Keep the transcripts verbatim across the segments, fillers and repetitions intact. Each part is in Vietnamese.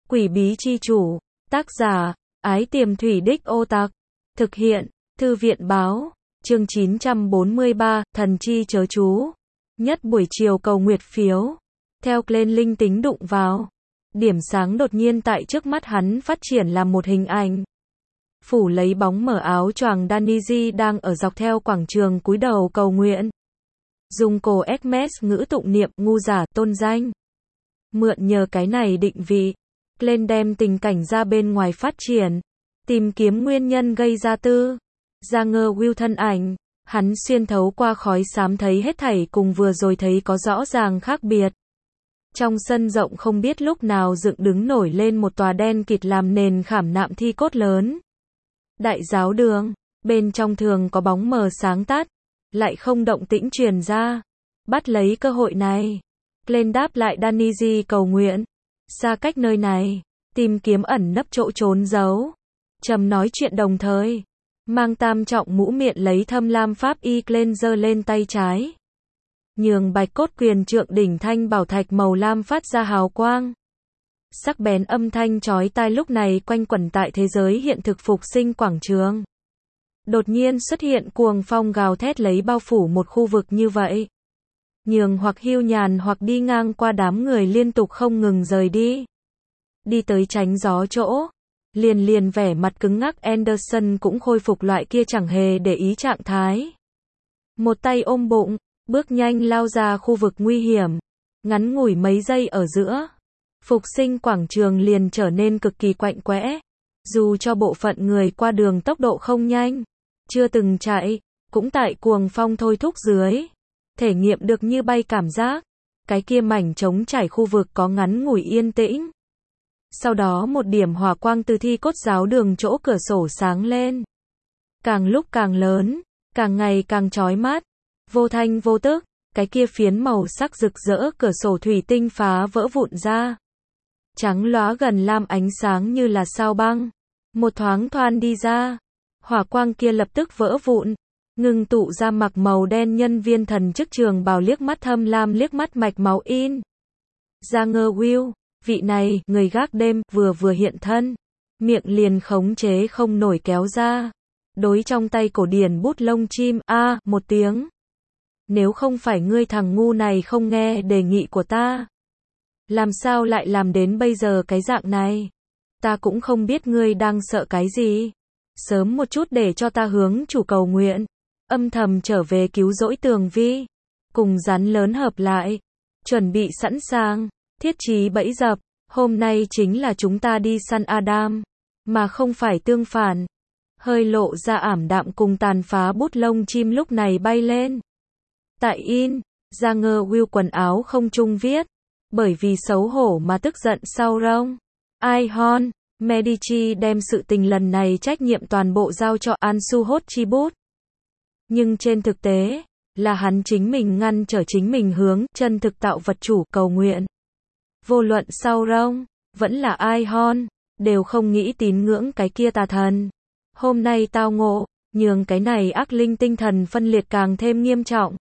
Quỷ bí chi chủ, tác giả, Ái Tiềm Thủy Đích Ô Tạc, thực hiện, Thư viện báo, chương chín trăm bốn mươi ba, thần chi chớ chú. Nhất buổi chiều cầu nguyệt phiếu, theo Glenn linh tính đụng vào. Điểm sáng đột nhiên tại trước mắt hắn phát triển làm một hình ảnh. Phủ lấy bóng mở áo choàng Daniji đang ở dọc theo quảng trường cúi đầu cầu nguyện. Dùng cổ Hermes ngữ tụng niệm ngu giả tôn danh. Mượn nhờ cái này định vị, Glenn đem tình cảnh ra bên ngoài phát triển, tìm kiếm nguyên nhân gây ra tư. Ra ngơ Will thân ảnh, hắn xuyên thấu qua khói xám thấy hết thảy cùng vừa rồi thấy có rõ ràng khác biệt. Trong sân rộng không biết lúc nào dựng đứng nổi lên một tòa đen kịt làm nền khảm nạm thi cốt lớn. Đại giáo đường, bên trong thường có bóng mờ sáng tắt, lại không động tĩnh truyền ra. Bắt lấy cơ hội này, Glenn đáp lại Daniji cầu nguyện, xa cách nơi này, tìm kiếm ẩn nấp chỗ trốn giấu. Trầm nói chuyện đồng thời, mang tam trọng mũ miệng lấy thâm lam pháp y Glenn giơ lên tay trái. Nhường bạch cốt quyền trượng đỉnh thanh bảo thạch màu lam phát ra hào quang. Sắc bén âm thanh chói tai lúc này quanh quẩn tại thế giới hiện thực phục sinh quảng trường. Đột nhiên xuất hiện cuồng phong gào thét lấy bao phủ một khu vực như vậy. Nhường hoặc hiu nhàn hoặc đi ngang qua đám người liên tục không ngừng rời đi. Đi tới tránh gió chỗ. Liền liền vẻ mặt cứng ngắc Anderson cũng khôi phục loại kia chẳng hề để ý trạng thái. Một tay ôm bụng, bước nhanh lao ra khu vực nguy hiểm. Ngắn ngủi mấy giây ở giữa. Phục sinh quảng trường liền trở nên cực kỳ quạnh quẽ. Dù cho bộ phận người qua đường tốc độ không nhanh, chưa từng chạy, cũng tại cuồng phong thôi thúc dưới. Thể nghiệm được như bay cảm giác. Cái kia mảnh trống trải khu vực có ngắn ngủi yên tĩnh. Sau đó một điểm hỏa quang từ thi cốt giáo đường chỗ cửa sổ sáng lên. Càng lúc càng lớn, càng ngày càng chói mắt. Vô thanh vô tức, cái kia phiến màu sắc rực rỡ cửa sổ thủy tinh phá vỡ vụn ra. Trắng lóa gần lam ánh sáng như là sao băng. Một thoáng thoăn đi ra. Hỏa quang kia lập tức vỡ vụn. Ngừng tụ ra mặc màu đen nhân viên thần chức trường bào liếc mắt thâm lam liếc mắt mạch máu in. Ra ngơ Will, vị này, người gác đêm, vừa vừa hiện thân. Miệng liền khống chế không nổi kéo ra. Đối trong tay cổ điển bút lông chim, a à, một tiếng. Nếu không phải ngươi thằng ngu này không nghe đề nghị của ta. Làm sao lại làm đến bây giờ cái dạng này? Ta cũng không biết ngươi đang sợ cái gì. Sớm một chút để cho ta hướng chủ cầu nguyện. Âm thầm trở về cứu rỗi Tường Vi. Cùng rắn lớn hợp lại. Chuẩn bị sẵn sàng. Thiết trí bẫy dập. Hôm nay chính là chúng ta đi săn Adam. Mà không phải tương phản. Hơi lộ ra ảm đạm cùng tàn phá bút lông chim lúc này bay lên. Tại in, ra ngơ Will quần áo không trung viết. Bởi vì xấu hổ mà tức giận sau rông. Ihon, Medici đem sự tình lần này trách nhiệm toàn bộ giao cho Ansu Hochibut. Nhưng trên thực tế, là hắn chính mình ngăn trở chính mình hướng chân thực tạo vật chủ cầu nguyện. Vô luận sau rông, vẫn là Ihon, đều không nghĩ tín ngưỡng cái kia tà thần. Hôm nay tao ngộ, nhường cái này ác linh tinh thần phân liệt càng thêm nghiêm trọng.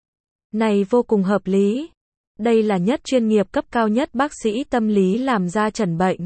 Này vô cùng hợp lý. Đây là nhất chuyên nghiệp cấp cao nhất bác sĩ tâm lý làm ra chẩn bệnh.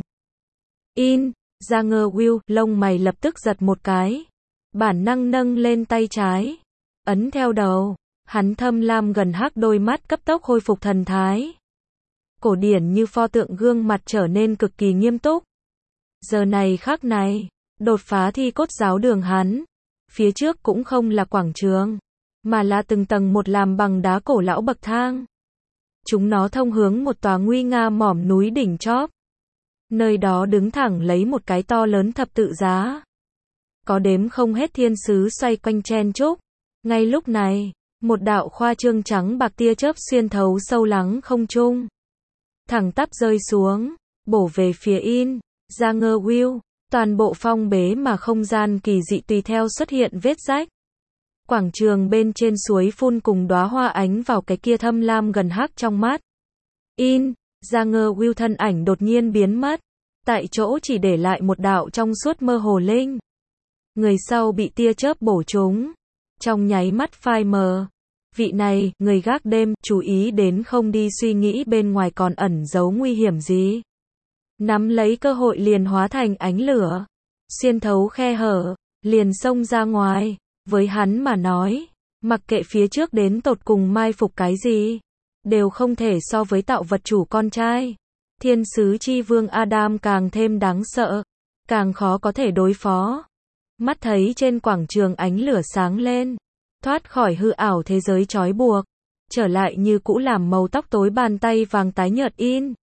In, ra ngơ Will, lông mày lập tức giật một cái. Bản năng nâng lên tay trái. Ấn theo đầu. Hắn thâm lam gần hắc đôi mắt cấp tốc khôi phục thần thái. Cổ điển như pho tượng gương mặt trở nên cực kỳ nghiêm túc. Giờ này khắc này, đột phá thi cốt giáo đường hắn. Phía trước cũng không là quảng trường, mà là từng tầng một làm bằng đá cổ lão bậc thang. Chúng nó thông hướng một tòa nguy nga mỏm núi đỉnh chóp. Nơi đó đứng thẳng lấy một cái to lớn thập tự giá. Có đếm không hết thiên sứ xoay quanh chen chúc. Ngay lúc này, một đạo khoa trương trắng bạc tia chớp xuyên thấu sâu lắng không trung. Thẳng tắp rơi xuống, bổ về phía in, ra ngơ Will. Toàn bộ phong bế mà không gian kỳ dị tùy theo xuất hiện vết rách. Quảng trường bên trên suối phun cùng đóa hoa ánh vào cái kia thâm lam gần hắc trong mắt. In, ra ngơ Will thân ảnh đột nhiên biến mất. Tại chỗ chỉ để lại một đạo trong suốt mơ hồ linh. Người sau bị tia chớp bổ trúng. Trong nháy mắt phai mờ. Vị này, người gác đêm, chú ý đến không đi suy nghĩ bên ngoài còn ẩn giấu nguy hiểm gì. nắm lấy cơ hội liền hóa thành ánh lửa, xuyên thấu khe hở, liền xông ra ngoài. Với hắn mà nói, mặc kệ phía trước đến tột cùng mai phục cái gì, đều không thể so với tạo vật chủ con trai. Thiên sứ chi vương Adam càng thêm đáng sợ, càng khó có thể đối phó. Mắt thấy trên quảng trường ánh lửa sáng lên, thoát khỏi hư ảo thế giới trói buộc, trở lại như cũ làm màu tóc tối bàn tay vàng tái nhợt in.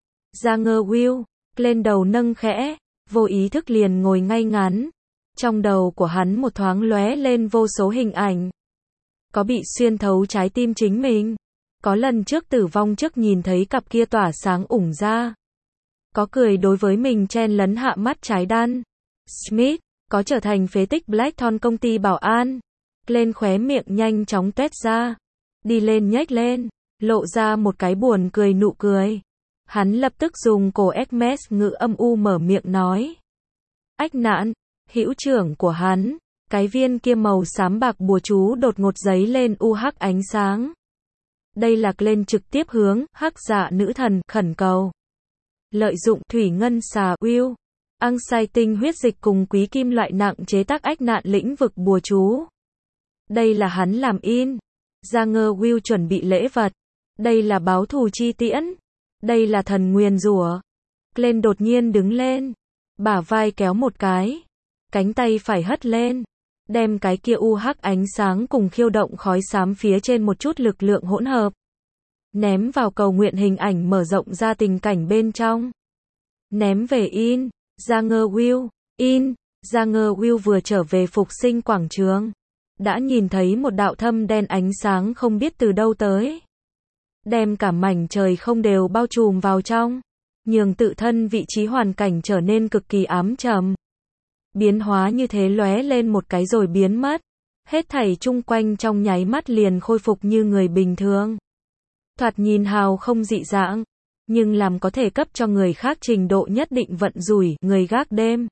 Ra ngơ Will, lên đầu nâng khẽ, vô ý thức liền ngồi ngay ngắn. Trong đầu của hắn một thoáng lóe lên vô số hình ảnh. Có bị xuyên thấu trái tim chính mình. Có lần trước tử vong trước nhìn thấy cặp kia tỏa sáng ủng ra. Có cười đối với mình chen lấn hạ mắt trái đan. Smith, có trở thành phế tích Blackthorn công ty bảo an. Lên khóe miệng nhanh chóng tuét ra. Đi lên nhếch lên, lộ ra một cái buồn cười nụ cười. Hắn lập tức dùng cổ Hermes ngữ âm u mở miệng nói. Ách nạn, hữu trưởng của hắn, cái viên kia màu xám bạc bùa chú đột ngột giấy lên u hắc ánh sáng. Đây là lên trực tiếp hướng hắc dạ nữ thần khẩn cầu. Lợi dụng thủy ngân xà Will, ăn sai tinh huyết dịch cùng quý kim loại nặng chế tác ách nạn lĩnh vực bùa chú. Đây là hắn làm in. Ra ngơ Will chuẩn bị lễ vật. Đây là báo thù chi tiễn. Đây là thần nguyền rủa. Glenn đột nhiên đứng lên, bả vai kéo một cái, cánh tay phải hất lên, đem cái kia u hắc ánh sáng cùng khiêu động khói xám phía trên một chút lực lượng hỗn hợp, ném vào cầu nguyện hình ảnh mở rộng ra tình cảnh bên trong. Ném về in. Ra ngơ Will, in. Ra ngơ Will vừa trở về phục sinh quảng trường, đã nhìn thấy một đạo thâm đen ánh sáng không biết từ đâu tới, đem cả mảnh trời không đều bao trùm vào trong, nhường tự thân vị trí hoàn cảnh trở nên cực kỳ ám trầm. Biến hóa như thế lóe lên một cái rồi biến mất, hết thảy chung quanh trong nháy mắt liền khôi phục như người bình thường. Thoạt nhìn hào không dị dạng, nhưng làm có thể cấp cho người khác trình độ nhất định vận rủi, người gác đêm.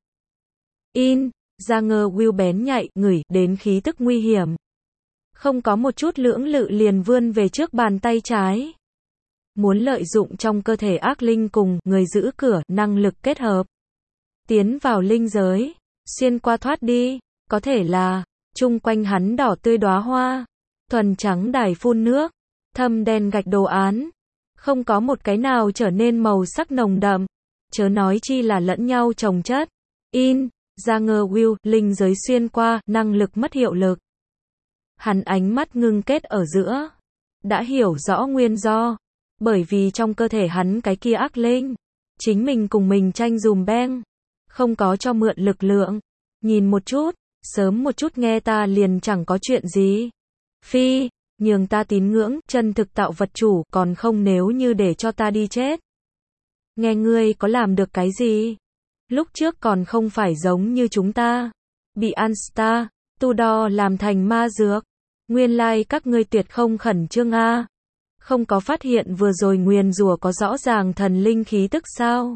In. Ra ngơ Will bén nhạy, ngửi đến khí tức nguy hiểm. Không có một chút lưỡng lự liền vươn về trước bàn tay trái. Muốn lợi dụng trong cơ thể ác linh cùng người giữ cửa năng lực kết hợp. Tiến vào linh giới, xuyên qua thoát đi, có thể là, chung quanh hắn đỏ tươi đóa hoa, thuần trắng đài phun nước, thâm đen gạch đồ án. Không có một cái nào trở nên màu sắc nồng đậm, chớ nói chi là lẫn nhau chồng chất. In. Ra ngơ Will, linh giới xuyên qua, năng lực mất hiệu lực. Hắn ánh mắt ngưng kết ở giữa. Đã hiểu rõ nguyên do. Bởi vì trong cơ thể hắn cái kia ác linh, chính mình cùng mình tranh dùm beng, không có cho mượn lực lượng. Nhìn một chút, sớm một chút nghe ta liền chẳng có chuyện gì. Phi, nhường ta tín ngưỡng, chân thực tạo vật chủ, còn không nếu như để cho ta đi chết. Nghe ngươi có làm được cái gì? Lúc trước còn không phải giống như chúng ta, bị Anstar, Tudor làm thành ma dược. Nguyên lai like các ngươi tuyệt không khẩn trương a. À. Không có phát hiện vừa rồi nguyền rủa có rõ ràng thần linh khí tức sao?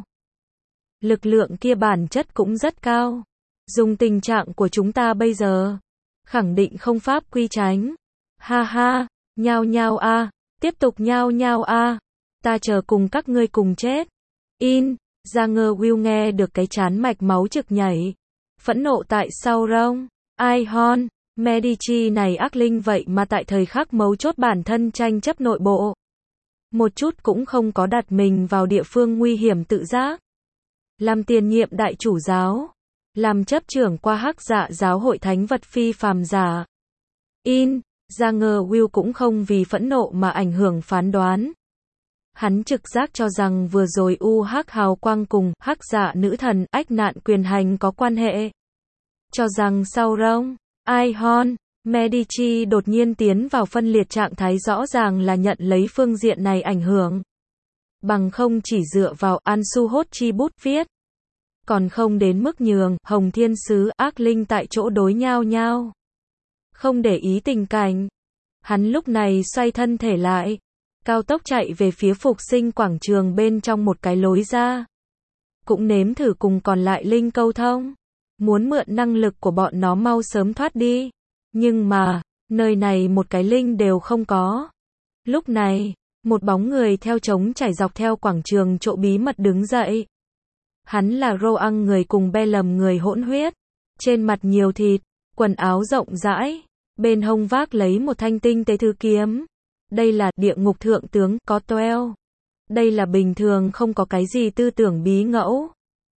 Lực lượng kia bản chất cũng rất cao. Dùng tình trạng của chúng ta bây giờ, khẳng định không pháp quy tránh. Ha ha, nhao nhao a, à. Tiếp tục nhao nhao a. À. Ta chờ cùng các ngươi cùng chết. In. Ra ngơ Will nghe được cái chán mạch máu trực nhảy. Phẫn nộ tại sau rông. Ihon, Medici này ác linh vậy mà tại thời khắc mấu chốt bản thân tranh chấp nội bộ. Một chút cũng không có đặt mình vào địa phương nguy hiểm tự giác. Làm tiền nhiệm đại chủ giáo. Làm chấp trưởng qua hắc dạ giáo hội thánh vật phi phàm giả. In. Ra ngơ Will cũng không vì phẫn nộ mà ảnh hưởng phán đoán. Hắn trực giác cho rằng vừa rồi u hắc hào quang cùng hắc dạ nữ thần ách nạn quyền hành có quan hệ. Cho rằng sau rông, Ihon, Medici đột nhiên tiến vào phân liệt trạng thái rõ ràng là nhận lấy phương diện này ảnh hưởng. Bằng không chỉ dựa vào Ansu hốt chi bút viết. Còn không đến mức nhường Hồng Thiên Sứ ác linh tại chỗ đối nhau nhau. Không để ý tình cảnh. Hắn lúc này xoay thân thể lại. Cao tốc chạy về phía phục sinh quảng trường bên trong một cái lối ra. Cũng nếm thử cùng còn lại linh câu thông. Muốn mượn năng lực của bọn nó mau sớm thoát đi. Nhưng mà, nơi này một cái linh đều không có. Lúc này, một bóng người theo trống chảy dọc theo quảng trường chỗ bí mật đứng dậy. Hắn là Roang người cùng Bellum người hỗn huyết. Trên mặt nhiều thịt, quần áo rộng rãi, bên hông vác lấy một thanh tinh tế thư kiếm. Đây là địa ngục thượng tướng Cotwell. Đây là bình thường không có cái gì tư tưởng bí ngẫu.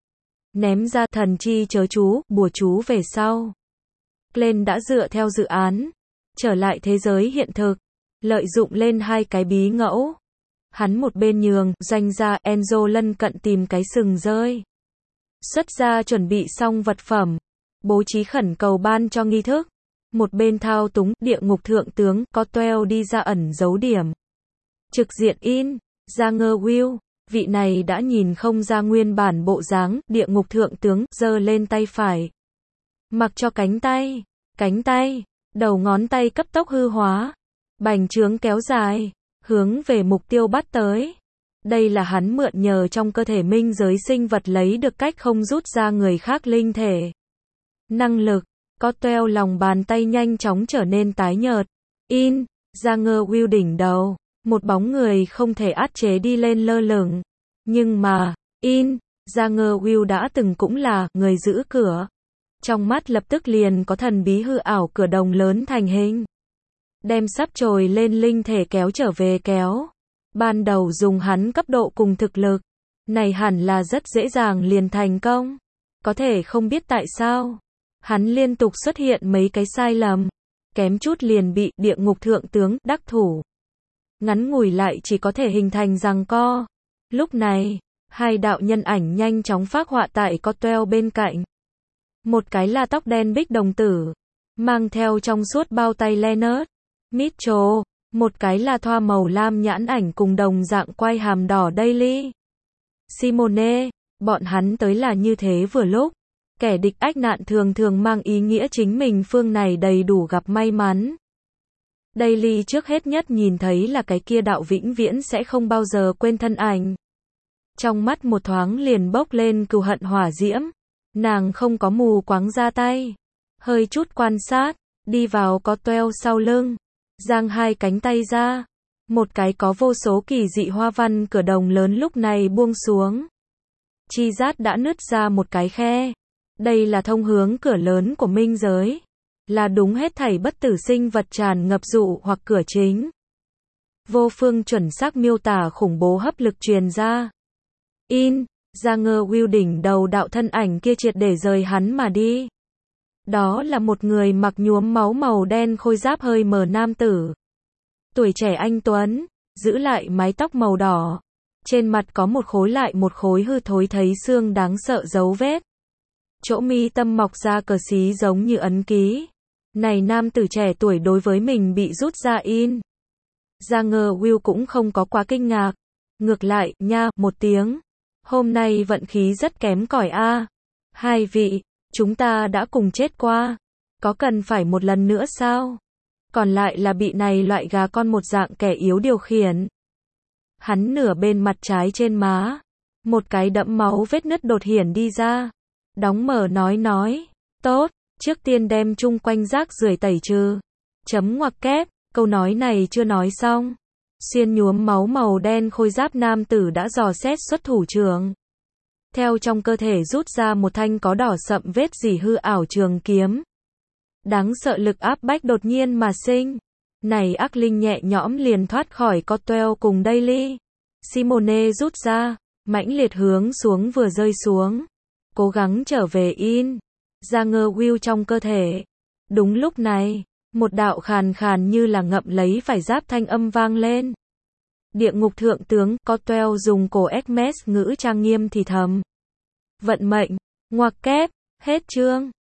Ném ra thần chi chớ chú, bùa chú về sau. Glenn đã dựa theo dự án, trở lại thế giới hiện thực, lợi dụng lên hai cái bí ngẫu. Hắn một bên nhường, doanh ra, Enzo lân cận tìm cái sừng rơi. Xuất ra chuẩn bị xong vật phẩm, bố trí khẩn cầu ban cho nghi thức. Một bên thao túng, địa ngục thượng tướng, Cotwell đi ra ẩn giấu điểm. Trực diện in, ra ngơ Will, vị này đã nhìn không ra nguyên bản bộ dáng, địa ngục thượng tướng, giơ lên tay phải. Mặc cho cánh tay, cánh tay, đầu ngón tay cấp tốc hư hóa. Bành trướng kéo dài, hướng về mục tiêu bắt tới. Đây là hắn mượn nhờ trong cơ thể minh giới sinh vật lấy được cách không rút ra người khác linh thể. Năng lực, Cotwell lòng bàn tay nhanh chóng trở nên tái nhợt. In, ra ngơ Will đỉnh đầu, một bóng người không thể át chế đi lên lơ lửng. Nhưng mà, in, ra ngơ Will đã từng cũng là người giữ cửa. Trong mắt lập tức liền có thần bí hư ảo cửa đồng lớn thành hình. Đem sắp trồi lên linh thể kéo trở về kéo. Ban đầu dùng hắn cấp độ cùng thực lực. Này hẳn là rất dễ dàng liền thành công. Có thể không biết tại sao. Hắn liên tục xuất hiện mấy cái sai lầm. Kém chút liền bị địa ngục thượng tướng đắc thủ. Ngắn ngủi lại chỉ có thể hình thành giằng co. Lúc này, hai đạo nhân ảnh nhanh chóng phác họa tại Cotwell bên cạnh. Một cái là tóc đen bích đồng tử, mang theo trong suốt bao tay Leonard Mitchell, một cái là thoa màu lam nhãn ảnh cùng đồng dạng quai hàm đỏ Daily Simone. Bọn hắn tới là như thế vừa lúc. Kẻ địch ách nạn thường thường mang ý nghĩa chính mình phương này đầy đủ gặp may mắn. Daily trước hết nhất nhìn thấy là cái kia đạo vĩnh viễn sẽ không bao giờ quên thân ảnh. Trong mắt một thoáng liền bốc lên cừu hận hỏa diễm. Nàng không có mù quáng ra tay. Hơi chút quan sát, đi vào Cotwell sau lưng. Giang hai cánh tay ra. Một cái có vô số kỳ dị hoa văn cửa đồng lớn lúc này buông xuống. Chi rát đã nứt ra một cái khe. Đây là thông hướng cửa lớn của minh giới. Là đúng hết thảy bất tử sinh vật tràn ngập dụ hoặc cửa chính. Vô phương chuẩn xác miêu tả khủng bố hấp lực truyền ra. In, ra ngơ Will đỉnh đầu đạo thân ảnh kia triệt để rời hắn mà đi. Đó là một người mặc nhuốm máu màu đen khôi giáp hơi mờ nam tử. Tuổi trẻ anh tuấn, giữ lại mái tóc màu đỏ. Trên mặt có một khối lại một khối hư thối thấy xương đáng sợ dấu vết. Chỗ mi tâm mọc ra cờ xí giống như ấn ký. Này nam tử trẻ tuổi đối với mình bị rút ra in. Ra ngơ Will cũng không có quá kinh ngạc. Ngược lại, nha, một tiếng. Hôm nay vận khí rất kém cỏi a. Hai vị, chúng ta đã cùng chết qua. Có cần phải một lần nữa sao? Còn lại là bị này loại gà con một dạng kẻ yếu điều khiển. Hắn nửa bên mặt trái trên má. Một cái đẫm máu vết nứt đột hiển đi ra. Đóng mở nói nói. Tốt, trước tiên đem chung quanh rác rưởi tẩy trừ. Chấm ngoặc kép, câu nói này chưa nói xong. Xuyên nhuốm máu màu đen khôi giáp nam tử đã dò xét xuất thủ trường. Theo trong cơ thể rút ra một thanh có đỏ sậm vết dỉ hư ảo trường kiếm. Đáng sợ lực áp bách đột nhiên mà sinh. Này ác linh nhẹ nhõm liền thoát khỏi Cotwell cùng Daily Simone rút ra, mãnh liệt hướng xuống vừa rơi xuống. Cố gắng trở về in. Ra ngơ Will trong cơ thể. Đúng lúc này, một đạo khàn khàn như là ngậm lấy phải giáp thanh âm vang lên. Địa ngục thượng tướng, Cotwell dùng cổ Hermes ngữ trang nghiêm thì thầm. Vận mệnh, ngoặc kép, hết chương.